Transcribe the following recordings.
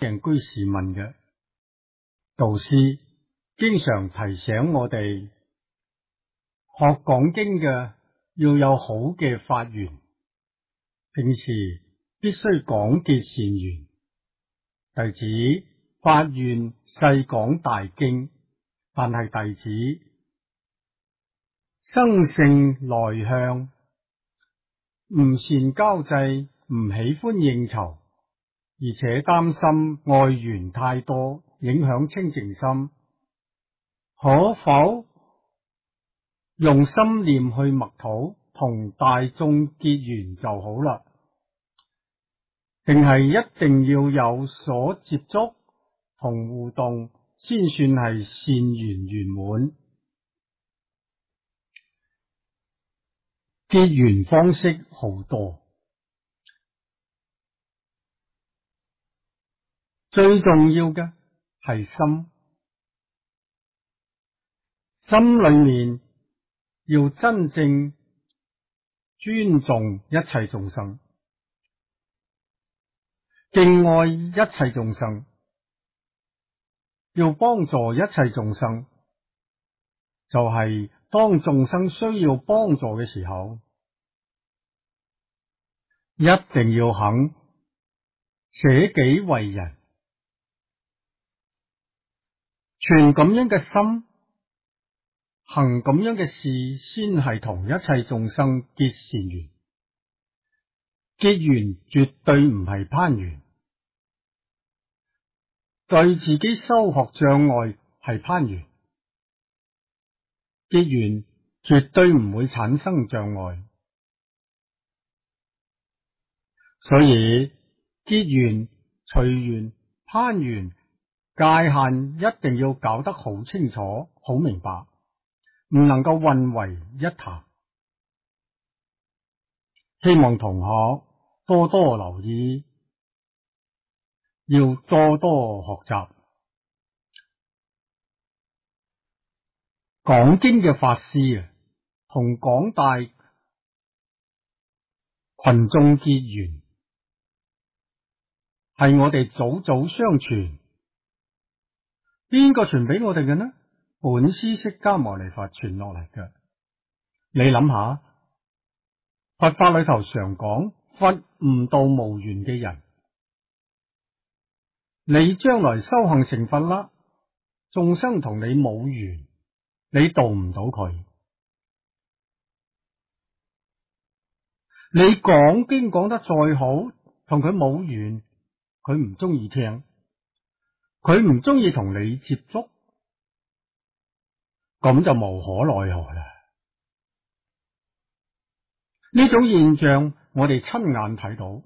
人居士問嘅。導師經常提醒我哋學講經嘅要有好嘅法緣，平時必須廣結善緣。弟子發願誓講大經，但係弟子生性內向，唔善交際，唔喜歡應酬，而且擔心外緣太多，影響清淨心。可否用心念去默禱，同大眾結緣就好啦？定係一定要有所接觸同互動先算係善緣圓滿？結緣方式好多，最重要嘅係心，心裏面要真正尊重一切眾生，敬愛一切眾生，要幫助一切眾生，就係當眾生需要幫助嘅時候，一定要肯捨己為人，存咁樣嘅心，行咁樣嘅事，先係同一切眾生結善緣。結緣絕對唔係攀緣，對自己修學障礙係攀緣。結緣絕對唔會產生障礙，所以結緣、隨緣、攀緣界限一定要搞得好清楚、好明白，唔能夠混為一談。希望同學多多留意，要多多學習。講經嘅法師啊，同廣大群眾結緣，係我哋祖祖相傳。邊個傳俾我哋嘅呢？本師釋迦牟尼佛傳落嚟嘅。你諗下，佛法裏頭常講佛悟道無緣嘅人，你將來修行成佛啦，眾生同你冇緣，你度唔到佢。你講經講得再好，同佢冇緣，佢唔中意聽，佢唔中意同你接觸，咁就無可奈何啦。呢種現象我哋親眼睇到。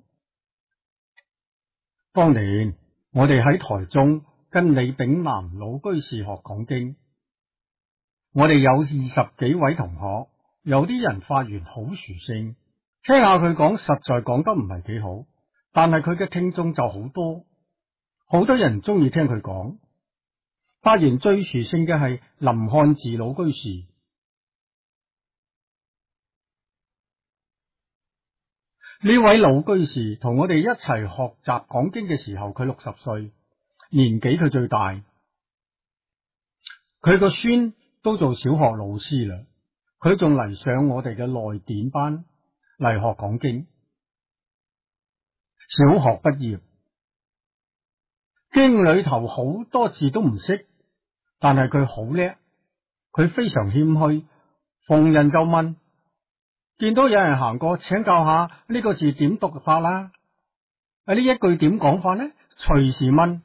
當年我哋喺台中跟李炳南老居士學講經，我哋有20幾位同學，有啲人發言好殊勝，聽下佢講實在講得唔係幾好，但係佢嘅聽眾就好多，好多人中意聽佢講。發言最殊勝嘅係林漢志老居士。呢位老居士同我哋一齊學習講經嘅時候，佢60歲，年紀佢最大。佢個孫都做小學老師啦，佢仲嚟上我哋嘅內典班嚟學講經。小學畢業，經裏頭好多字都唔識，但係佢好叻，佢非常謙虛，逢人就問。見到有人行過，請教下呢個字點讀法啦？呢一句點講法呢？隨時問。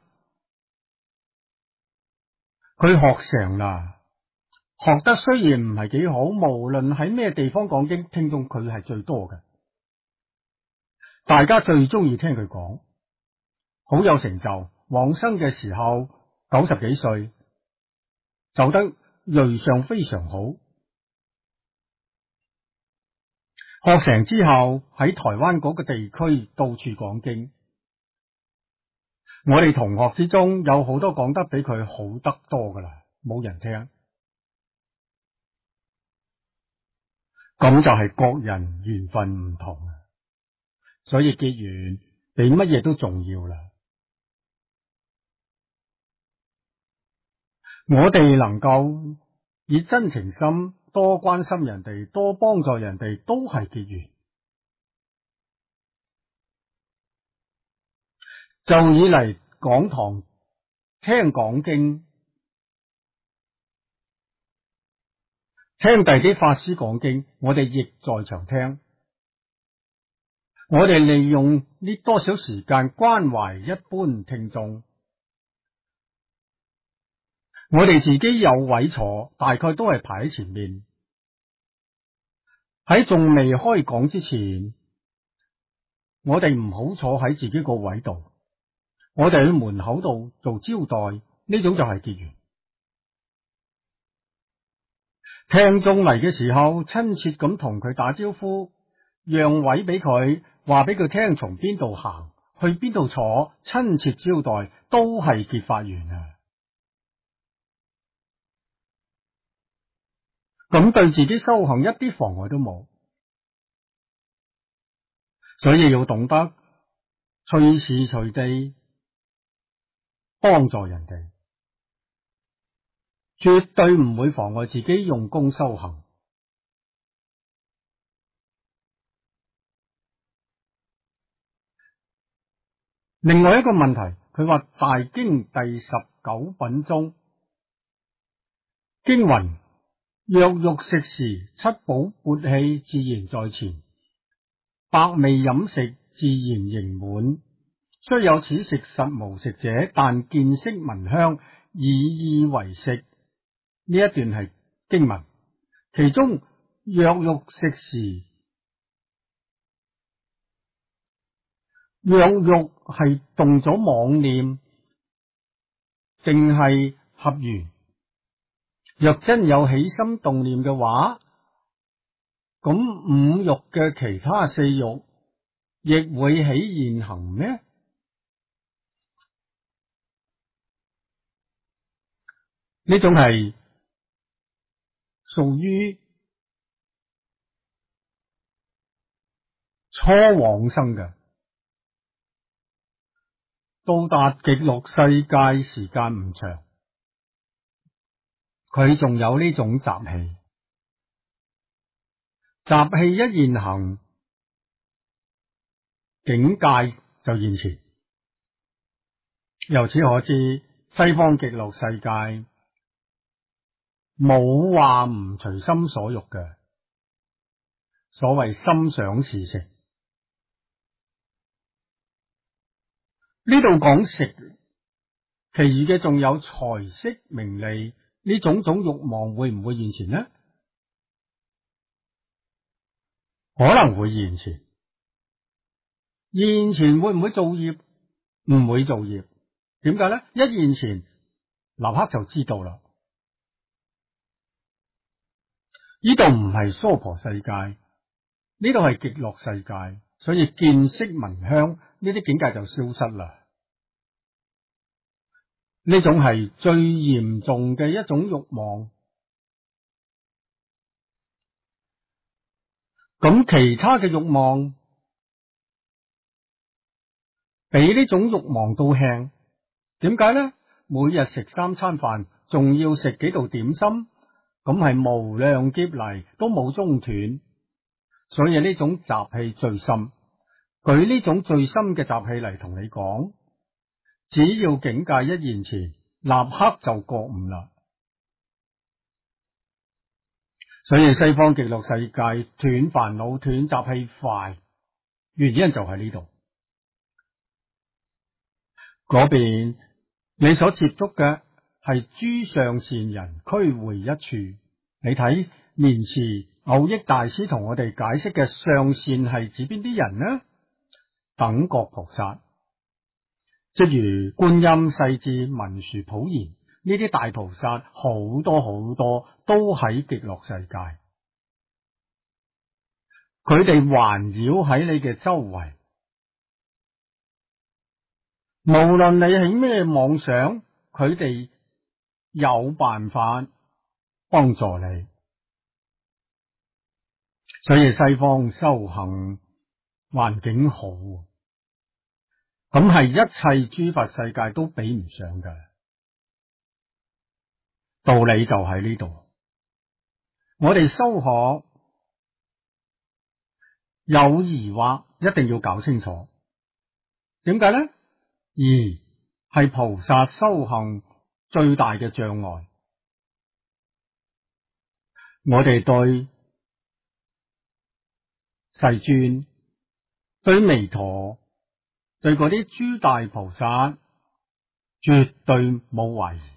佢學成啦，學得雖然唔係幾好，無論喺咩地方講經，聽眾佢係最多嘅，大家最中意聽佢講，好有成就。往生嘅時候90幾歲，走得瑞相非常好。學成之後喺台灣嗰個地區到處講經，我哋同學之中有好多講得比佢好得多噶啦，冇人聽。咁就係各人緣分唔同，所以結緣比乜嘢都重要啦。 我哋能夠以真情心多關心人哋，多幫助人哋，都係結緣。就以嚟講堂聽講經，聽第啲法師講經，我哋亦在場聽。我哋利用呢多少時間關懷一般聽眾，我哋自己有位坐，大概都係排喺前面。喺仲未開講之前，我哋唔好坐喺自己個位度，我哋去門口度做招待，呢種就係結緣。聽眾嚟嘅時候，親切咁同佢打招呼，讓位俾佢，話俾佢聽從邊度行，去邊度坐，親切招待，都係結法緣啊！咁對自己修行一啲妨礙都冇，所以要懂得隨時隨地幫助人哋，絕對唔會妨礙自己用功修行。另外一個問題，佢話大經第19品中經云：若欲食時，七寶鉢器自然在前，百味飲食自然盈滿。雖有此食實無食者，但見色聞香，以意為食。呢一段係經文，其中若欲食時，若欲係動咗妄念，定係合緣？若真有起心動念嘅話，咁五欲嘅其他四欲亦會起現行咩？呢種係屬於初往生嘅，到達極樂世界時間唔長，佢仲有呢種習氣，習氣一現行，境界就現前。由此可知，西方極樂世界冇話唔隨心所欲嘅，所謂心想事成。呢度講食，其餘嘅仲有財色名利，呢種種欲望會唔會現前呢？可能會現前。現前會唔會造業？唔會造業。點解呢？一現前，立刻就知道啦。呢度唔係娑婆世界，呢度係極樂世界，所以見色聞香呢啲境界就消失啦。呢種係最嚴重嘅一種欲望。咁其他嘅欲望比呢種欲望都輕。點解呢？每日食3餐飯，仲要食幾道點心，咁係無量劫嚟都冇中斷，所以呢種習氣最深。舉呢種最深嘅習氣嚟同你講，只要境界一現前，立刻就覺悟啦。所以西方極樂世界斷煩惱、斷習氣快，原因就喺呢度。嗰邊你所接觸嘅係諸上善人俱會一處。你睇蓮池藕益大師同我哋解釋嘅上善係指邊啲人呢？等覺菩薩，即如觀音、世智、文殊、普賢呢啲大菩薩，好多好多都喺極樂世界，佢哋環繞喺你嘅周圍，無論你起咩妄想，佢哋有辦法幫助你。所以西方修行環境好，咁係一切諸佛世界都比唔上嘅。 道理就喺呢度。我哋修學有疑惑，一定要搞清楚。點解呢？疑係菩薩修行最大嘅障礙。我哋對世尊、對彌陀、對嗰啲諸大菩薩絕對冇懷疑，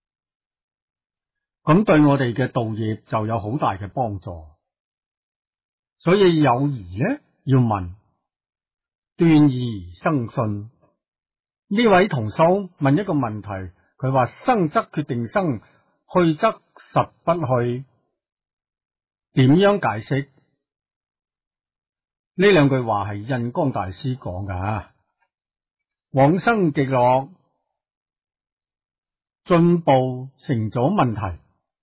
咁對我哋嘅道業就有好大嘅幫助。所以有疑呢，要問，斷疑生信。呢位同修問一個問題，佢話生則決定生，去則實不去，點樣解釋？呢兩句話係印光大師講噶。往生極樂進步成咗問題，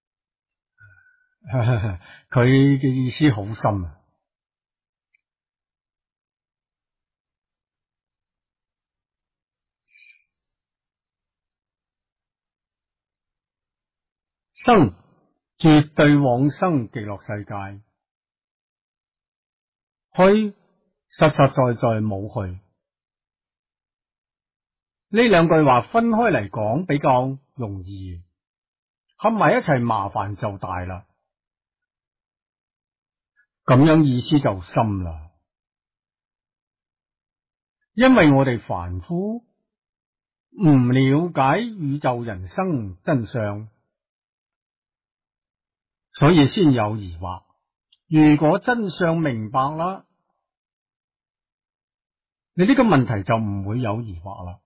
佢嘅意思好深啊。生絕對往生極樂世界，去實實在在冇去。呢兩句話分開嚟講比較容易，合埋一齊麻煩就大啦。咁樣意思就深啦，因為我哋凡夫唔了解宇宙人生真相，所以先有疑惑。如果真相明白啦，你呢個問題就唔會有疑惑啦。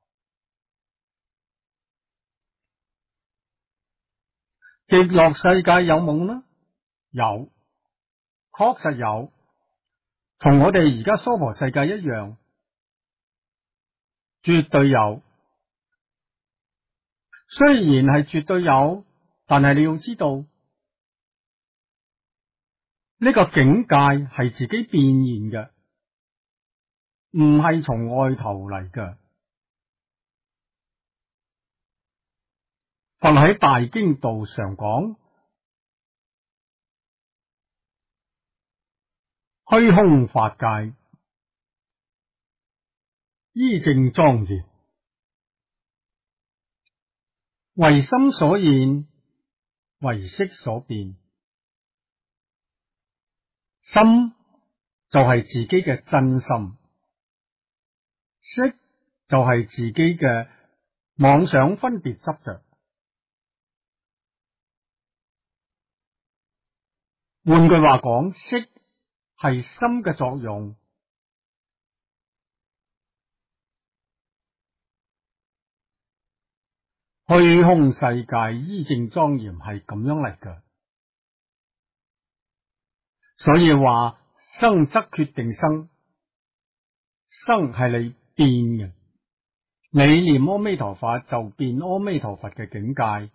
極樂世界有冇呢？有，確實有，同我哋而家娑婆世界一樣，絕對有。雖然係絕對有，但係你要知道，呢個境界係自己變現嘅，唔係從外頭嚟嘅。佛喺大經道上講，虛空法界，依正莊嚴，唯心所現，唯識所變。心就係自己嘅真心，識就係自己嘅妄想分別執着。換句話講，識係心嘅作用，虛空世界依正莊嚴係咁樣嚟㗎。所以話生則決定生，生係你變嘅，你念阿彌陀佛就變阿彌陀佛嘅境界。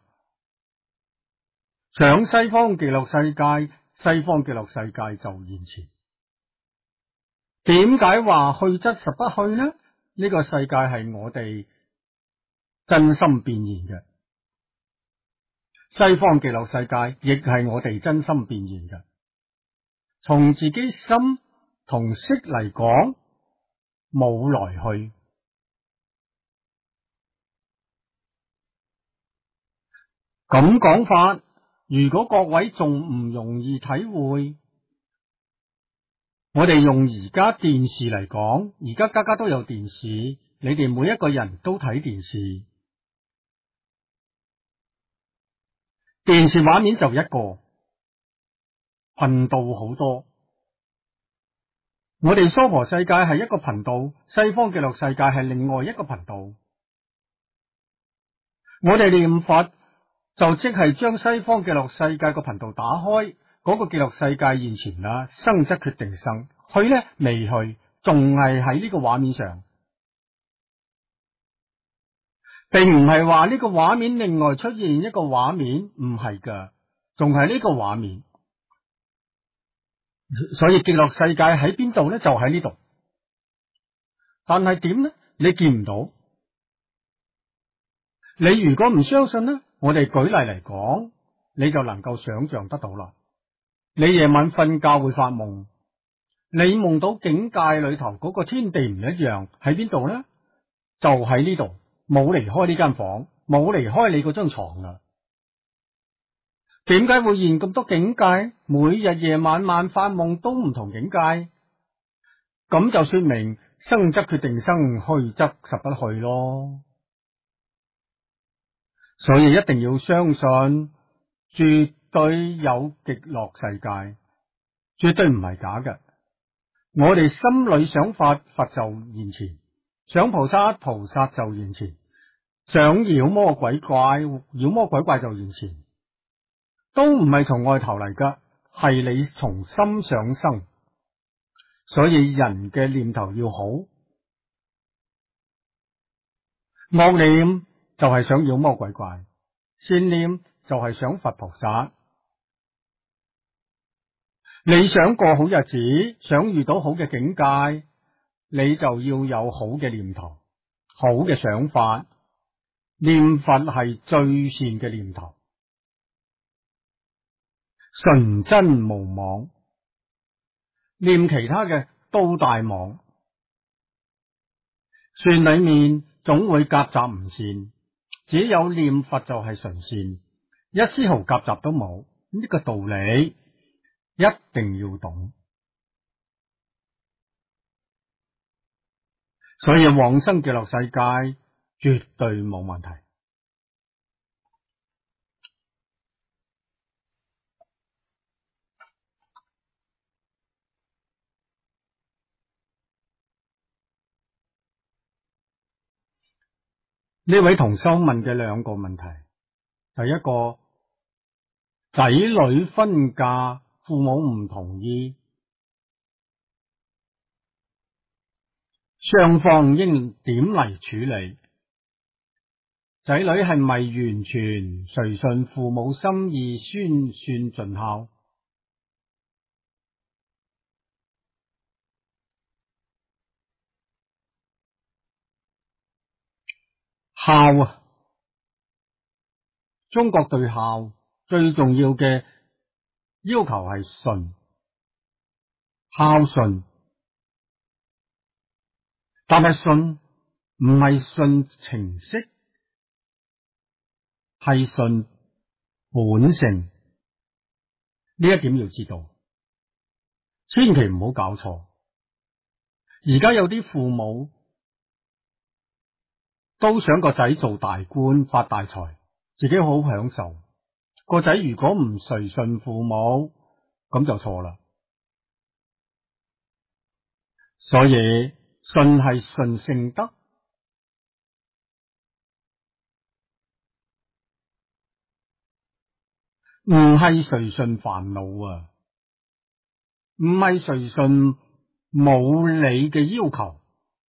想西方極樂世界，西方極樂世界就現前。點解話去則實不去呢？呢個世界係我哋真心變現嘅，西方極樂世界亦係我哋真心變現嘅。從自己心同識嚟講，冇來去。咁講法，如果各位仲唔容易體會，我哋用而家電視嚟講，而家家家都有電視，你哋每一個人都睇電視，電視畫面就一個，頻道好多。我哋娑婆世界係一個頻道，西方極樂世界係另外一個頻道。我哋念佛就即係將西方極樂世界個頻道打開，嗰個極樂世界現前啦，生則決定生，去呢未去，仲係喺呢個畫面上，並唔係話呢個畫面另外出現一個畫面，唔係噶，仲係呢個畫面。所以極樂世界喺邊度呢？就喺呢度。但係點呢？你見唔到。你如果唔相信呢， 我哋舉例嚟講，你就能夠想象得到啦。你夜晚瞓覺會發夢，你夢到境界裏頭嗰個天地唔一樣，喺邊度呢？就喺呢度，冇離開呢間房，冇離開你嗰張床啦。點解會現咁多境界？每日夜晚晚發夢都唔同境界，咁就說明生則決定生，去則實不去咯。所以一定要相信，絕對有極樂世界，絕對唔係假嘅。我哋心裏想佛，佛就現前；想菩薩，菩薩就現前；想妖魔鬼怪，妖魔鬼怪就現前。都唔係從外頭嚟噶，係你從心想生。所以人嘅念頭要好，惡念就係想妖魔鬼怪，善念就係想佛菩薩。你想過好日子，想遇到好嘅境界，你就要有好嘅念頭，好嘅想法。念佛係最善嘅念頭，純真無妄。念其他嘅都大妄，船裏面總會夾雜唔善，只有念佛就係純善，一絲毫夾雜都冇。呢個道理一定要懂，所以往生極樂世界絕對冇問題。呢位同修問嘅兩個問題，第一個，仔女分嫁，父母唔同意，雙方應點嚟處理？仔女係咪完全隨順父母心意，宣算盡孝？孝啊，中國對孝最重要嘅要求係順，孝順。但係順唔係順程式，係順本性。呢一點要知道，千祈唔好搞錯。而家有啲父母都想個仔做大官發大財，自己好享受。個仔如果唔隨順父母，咁就錯啦。所以順係順聖德，唔係隨順煩惱啊，唔係隨順冇理嘅要求。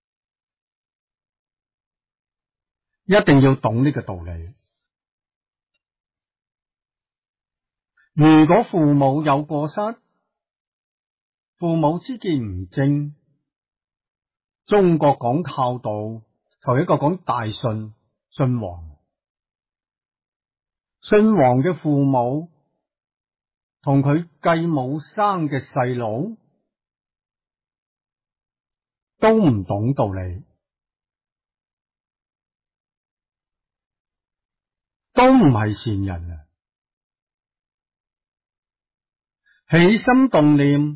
一定要懂呢個道理。如果父母有過失，父母之見唔正，中國講孝道，頭一個講大順，順王。順王嘅父母同佢繼母生嘅細佬都唔懂道理，都唔係善人啊！起心動念，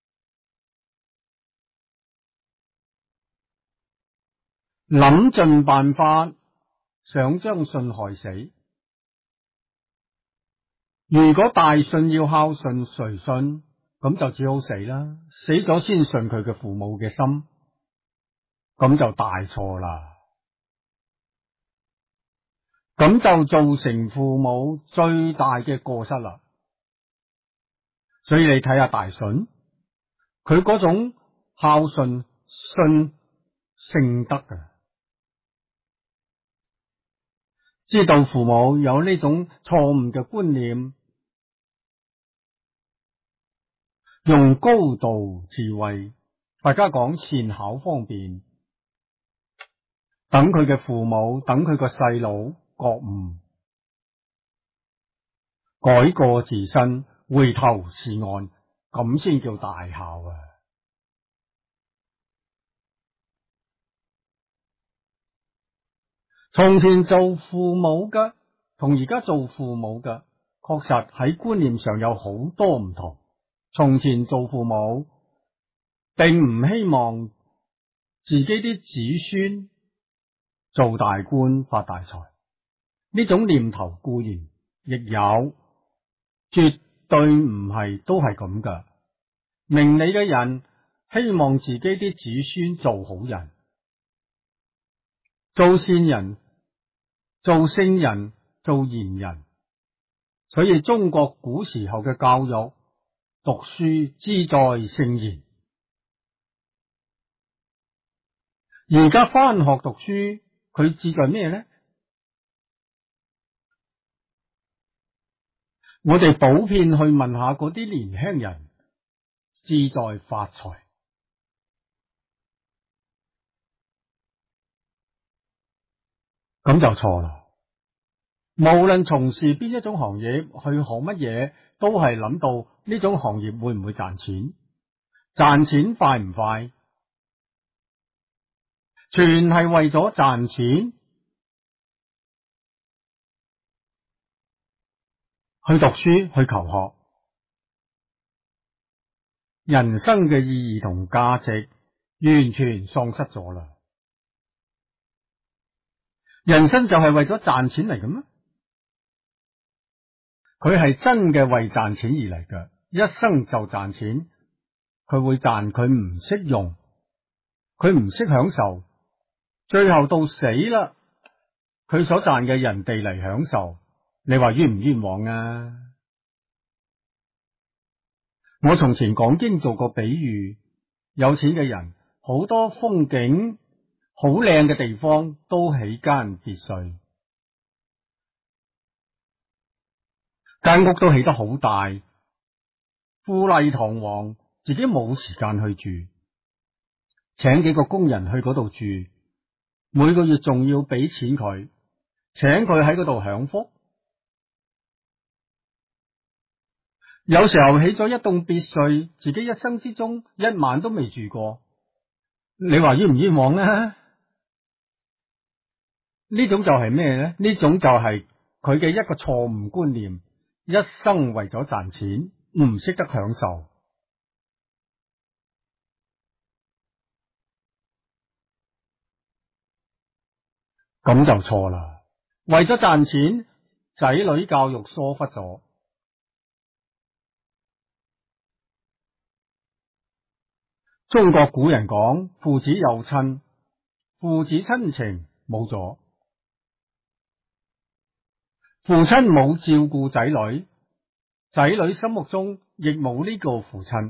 諗盡辦法，想將順害死。如果大順要孝順隨順，咁就只好死啦，死咗先順佢嘅父母嘅心，咁就大錯啦。咁就造成父母最大嘅過失啦。所以你睇下大順，佢嗰種孝順信聖德啊，知道父母有呢種錯誤嘅觀念，用高度智慧，大家講善巧方便，等佢嘅父母，等佢個細佬覺悟， 改過自新，回頭是岸，咁先叫大孝啊！從前做父母嘅同而家做父母嘅，確實喺觀念上有好多唔同。從前做父母，並唔希望自己啲子孫做大官發大財，呢種念頭固然亦有，絕對唔係都係咁噶。明理嘅人希望自己啲子孫做好人、做善人、做聖人、做賢人，所以中國古時候嘅教育，讀書志在聖賢。而家返學讀書，佢志在咩呢？我哋普遍去問下嗰啲年輕人，志在發財。咁就錯啦。無論從事邊一種行業，去學乜嘢，都係諗到呢種行業會唔會賺錢，賺錢快唔快，全係為咗賺錢去讀書去求學，人生嘅意義同價值完全喪失咗啦。人生就係為咗賺錢嚟嘅咩？佢係真嘅為賺錢而嚟嘅，一生就賺錢。佢會賺，佢唔識用，佢唔識享受，最後到死啦，佢所賺嘅人哋嚟享受，你話冤唔冤枉啊？我從前講經做過比喻，有錢嘅人好多風景好靚嘅地方都起間別墅，間屋都起得好大，富麗堂皇，自己冇時間去住，請幾個工人去嗰度住，每個月仲要俾錢佢，請佢喺嗰度享福。有時候起咗一棟別墅，自己一生之中一晚都未住過，你話冤唔冤枉呢？呢種就係咩呢？呢種就係佢嘅一個錯誤觀念，一生為咗賺錢，唔識得享受。咁就錯啦。為咗賺錢，仔女教育疏忽咗。中國古人講父子有親，父子親情冇咗，父親冇照顧仔女，仔女心目中亦冇呢個父親，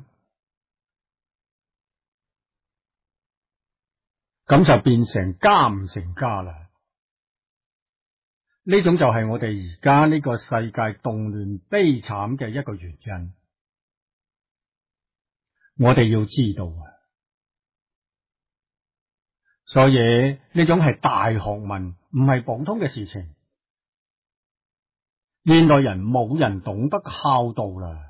咁就變成家唔成家啦。呢種就係我哋而家呢個世界動亂悲慘嘅一個原因。我哋要知道啊，所以呢種係大學問，唔係普通嘅事情。現代人冇人懂得孝道啦，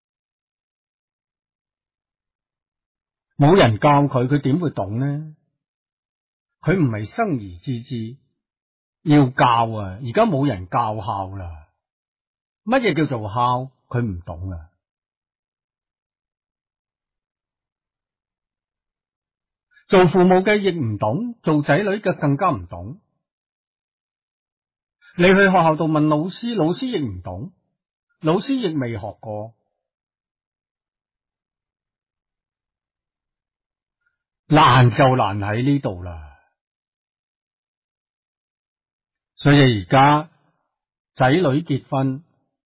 冇人教佢，佢點會懂呢？佢唔係生而知之，要教啊！而家冇人教孝啦，乜嘢叫做孝？佢唔懂啊！做父母嘅亦唔懂，做仔女嘅更加唔懂。你去學校度問老師，老師亦唔懂，老師亦未學過。難就難喺呢度啦。所以而家仔女結婚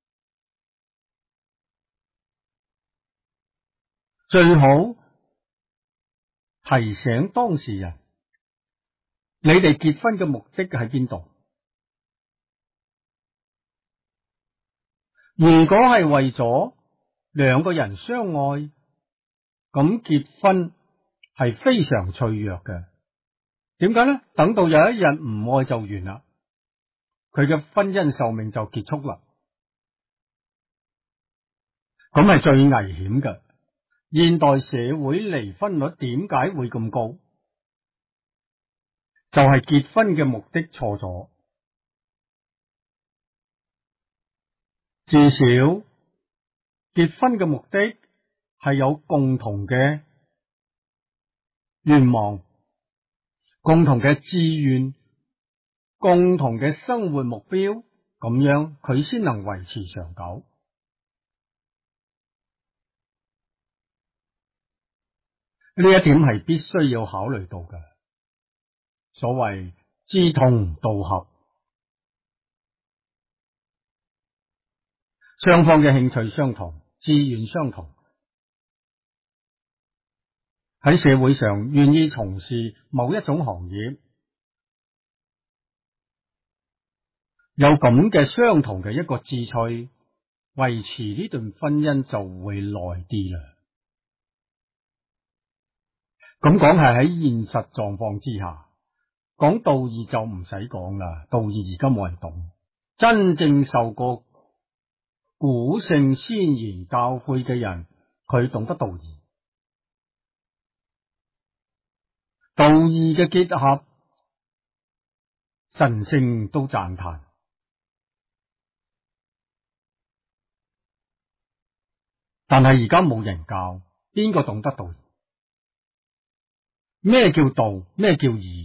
最好提醒當事人，你哋結婚嘅目的喺邊度？如果係為咗兩個人相愛，咁結婚係非常脆弱嘅。點解呢？等到有一日唔愛就完啦，佢嘅婚姻壽命就結束啦。 咁係最危險嘅。現代社會離婚率點解會咁高？就係結婚嘅目的錯咗。至少結婚嘅目的係有共同嘅願望、共同嘅志願、共同嘅生活目標，咁樣佢先能維持長久。呢一點係必須要考慮到嘅。所謂志同道合，雙方嘅興趣相同、志願相同，喺社會上願意從事某一種行業，有咁嘅相同嘅一個志趣，維持呢段婚姻就會耐啲啦。咁講係喺現實狀況之下，講道義就唔使講啦，道義而家冇人懂。真正受過古聖先賢教誨嘅人，佢懂得道義。道義嘅結合，神聖都讚嘆。但係而家冇人教，邊個懂得道義？咩叫道？咩叫義？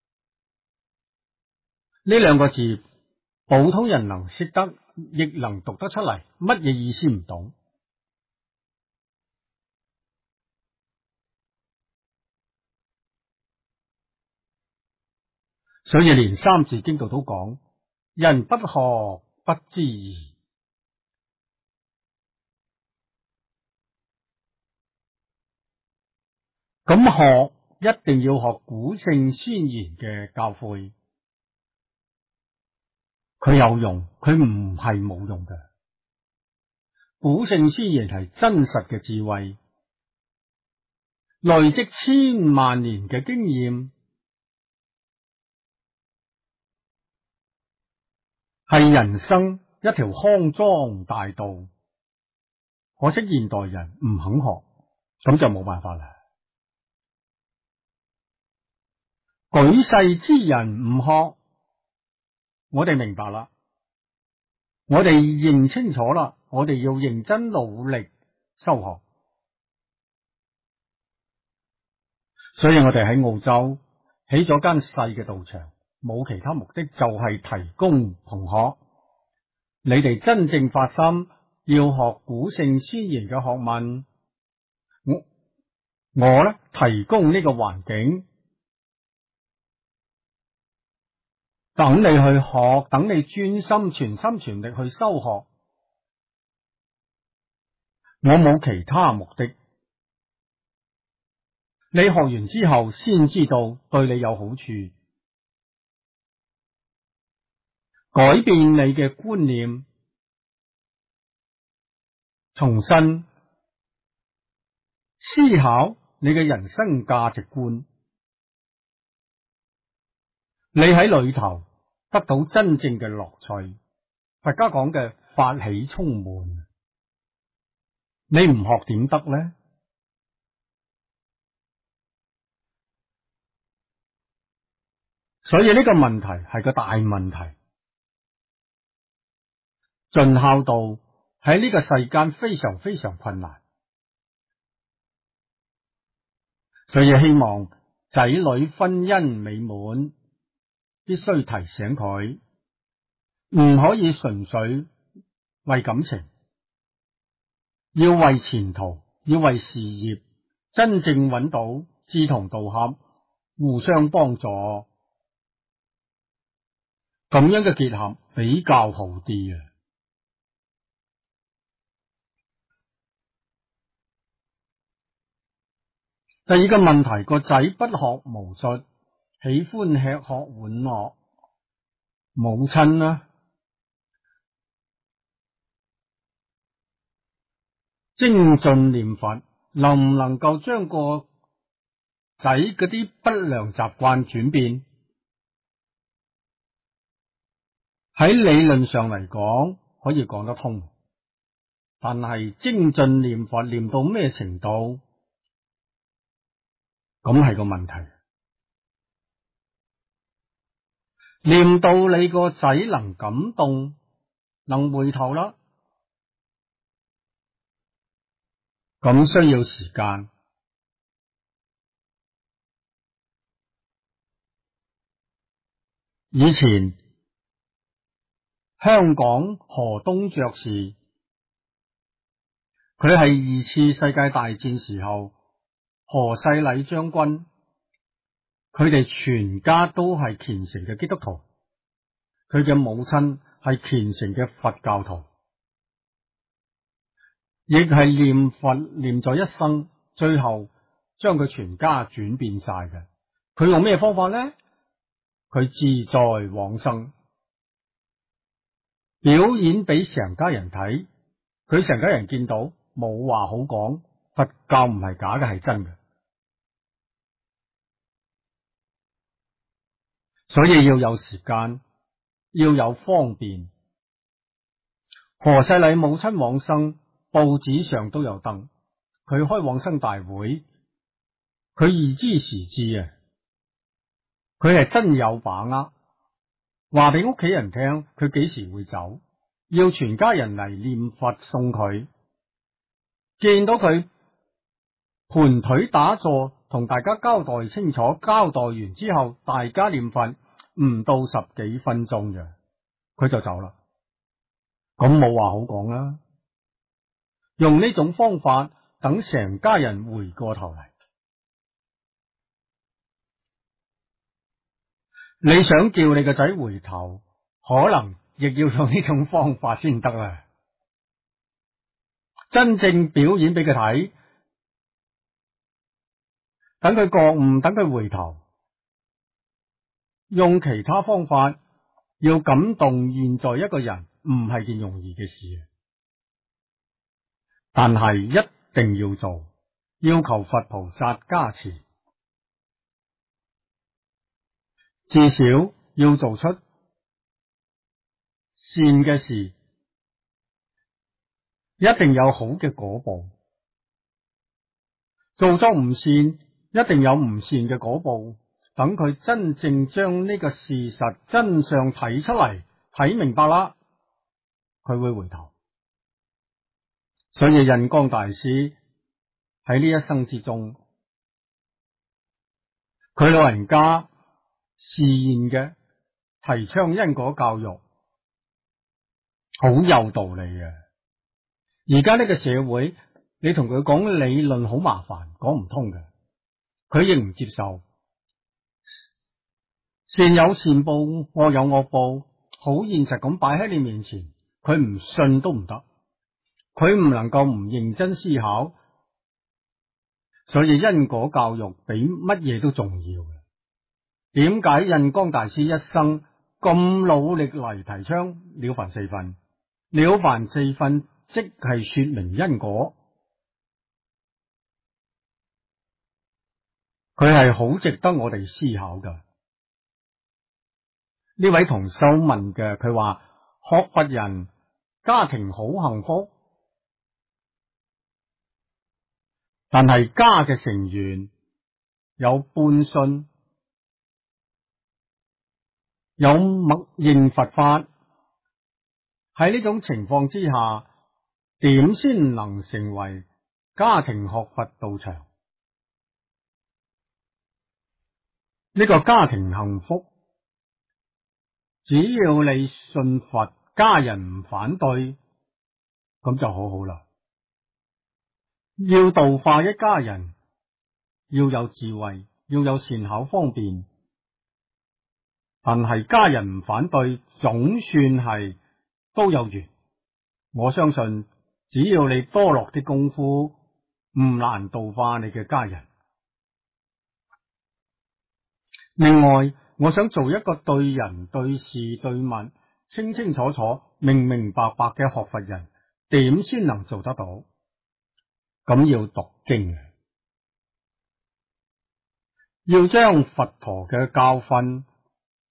呢兩個字，普通人能識得，亦能讀得出嚟，乜嘢意思唔懂？所以連三字經度都講：人不學不知義。咁學一定要學古聖先賢嘅教誨，佢有用，佢唔係冇用嘅。古聖先賢係真實嘅智慧，累積千萬年嘅經驗，係人生一條康莊大道。可惜現代人唔肯學，咁就冇辦法啦。舉世之人唔學，我哋明白啦，我哋認清楚啦，我哋要認真努力修學。所以我哋喺澳洲起咗間細嘅道場，冇其他目的，就係提供同學，你哋真正發心要學古聖先賢嘅學問，我呢提供呢個環境，等你去學，等你專心全心全力去修學。我冇其他目的。你學完之後先知道對你有好處，改變你嘅觀念，重新思考你嘅人生價值觀，你喺裏頭得到真正嘅樂趣。佛家講嘅法喜充滿，你唔學點得呢？所以呢個問題係個大問題。盡孝道喺呢個世間非常非常困難，所以希望仔女婚姻美滿，必須提醒佢，唔可以純粹為感情，要為前途，要為事業，真正揾到志同道合，互相幫助，咁樣嘅結合比較好啲啊！第二個問題，個仔不學無術，喜歡吃喝玩樂，母親呢，精進念佛，能唔能夠將個仔嗰啲不良習慣轉變？喺理論上嚟講，可以講得通， 但係精進念佛念到咩程度，咁係個問題。念到你個仔能感動，能回頭啦，咁需要時間。以前香港何東爵士，佢係二次世界大戰時候何世禮將軍，佢哋全家都係虔誠嘅基督徒，佢嘅母親係虔誠嘅佛教徒，亦係念佛念咗一生，最後將佢全家轉變晒嘅。佢用咩方法呢？佢自在往生，表演俾成家人睇，佢成家人見到冇話好講，佛教唔係假嘅，係真嘅。所以要有時間，要有方便。何世禮母親往生，報紙上都有登，佢開往生大會，佢預知時至啊，佢係真有把握，話俾屋企人聽佢幾時會走，要全家人嚟念佛送佢。見到佢盤腿打坐，同大家交代清楚，交代完之後，大家念佛唔到10幾分鐘嘅，佢就走啦。咁冇話好講啦。用呢種方法等成家人回過頭嚟。你想叫你個仔回頭，可能亦要用呢種方法先得啊！真正表演俾佢睇，等佢覺悟，等佢回頭。用其他方法要感動現在一個人，唔係件容易嘅事，但係一定要做，要求佛菩薩加持，至少要做出善嘅事，一定有好嘅果報；做咗唔善，一定有唔善嘅果報。等佢真正將呢個事實真相睇出嚟，睇明白啦，佢會回頭。所以印光大師喺呢一生之中，佢老人家示現嘅提倡因果教育，好有道理嘅。而家呢個社會，你同佢講理論好麻煩，講唔通嘅，佢亦唔接受。善有善報，惡有惡報，好現實咁擺喺你面前，佢唔信都唔得，佢唔能夠唔認真思考。所以因果教育比乜嘢都重要嘅。點解印光大師一生咁努力嚟提倡了凡四訓？了凡四訓即係說明因果，佢係好值得我哋思考噶。呢位同修問嘅，佢話學佛人家庭好幸福，但係家嘅成員有半信，有默認佛法，喺呢種情況之下，點先能成為家庭學佛道場？呢個家庭幸福，只要你信佛，家人唔反對，咁就好好啦。要度化一家人，要有智慧，要有善巧方便，但係家人唔反對，總算係都有緣。我相信只要你多落啲功夫，唔難度化你嘅家人。另外，我想做一個對人對事對物清清楚楚明明白白嘅學佛人，點先能做得到？咁要讀經，要將佛陀嘅教訓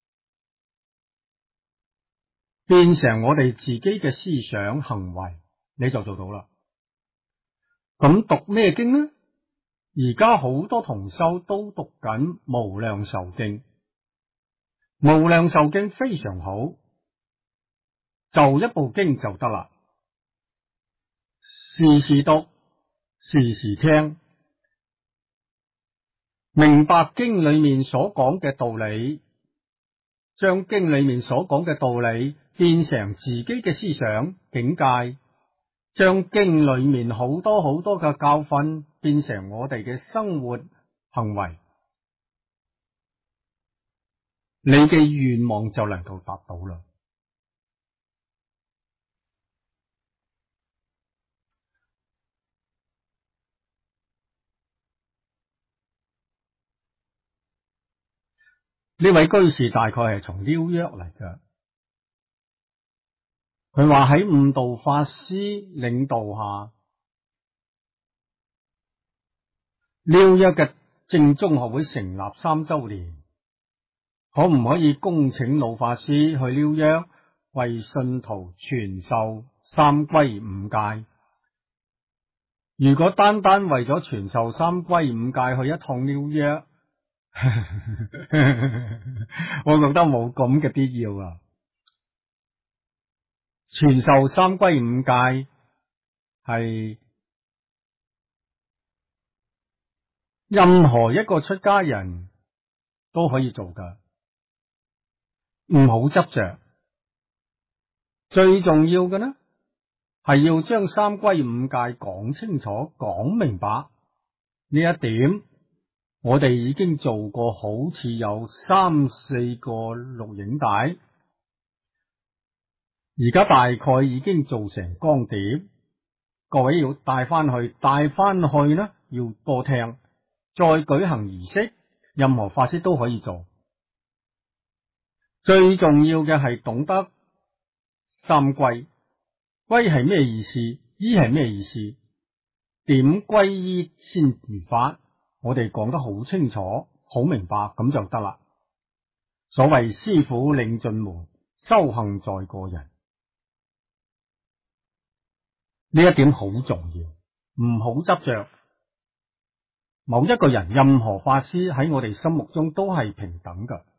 變成我哋自己嘅思想行為， 你就做到啦。咁讀咩經呢？而家好多同修都讀緊無量壽經，無量壽經非常好，就一部經就得啦，時時讀，時時聽，明白經裏面所講嘅道理，將經裏面所講嘅道理變成自己嘅思想境界，將經裏面好多好多嘅教訓變成我哋嘅生活行為，你嘅願望就能夠達到啦。呢位居士大概係從紐約嚟嘅，佢話喺悟道法師領導下，紐約嘅正宗學會成立3周年，可唔可以恭請老法師去紐約為信徒傳授三歸五戒？如果單單為咗傳授三歸五戒去一趟紐約，我覺得冇咁嘅必要啊！傳授三歸五戒係任何一個出家人都可以做噶，唔好執着。最重要嘅呢，係要將三歸五戒講清楚、講明白。呢一點我哋已經做過，好似有3、4個錄影帶，而家大概已經做成光碟。各位要帶翻去呢，要多聽，再舉行儀式，任何法師都可以做。最重要嘅係懂得三歸，歸係咩意思？依係咩意思？點歸依先如法？我哋講得好清楚、好明白，咁就得啦。所謂師父領進門，修行在個人，呢一點好重要，唔好執着某一個人。任何法師喺我哋心目中都係平等噶，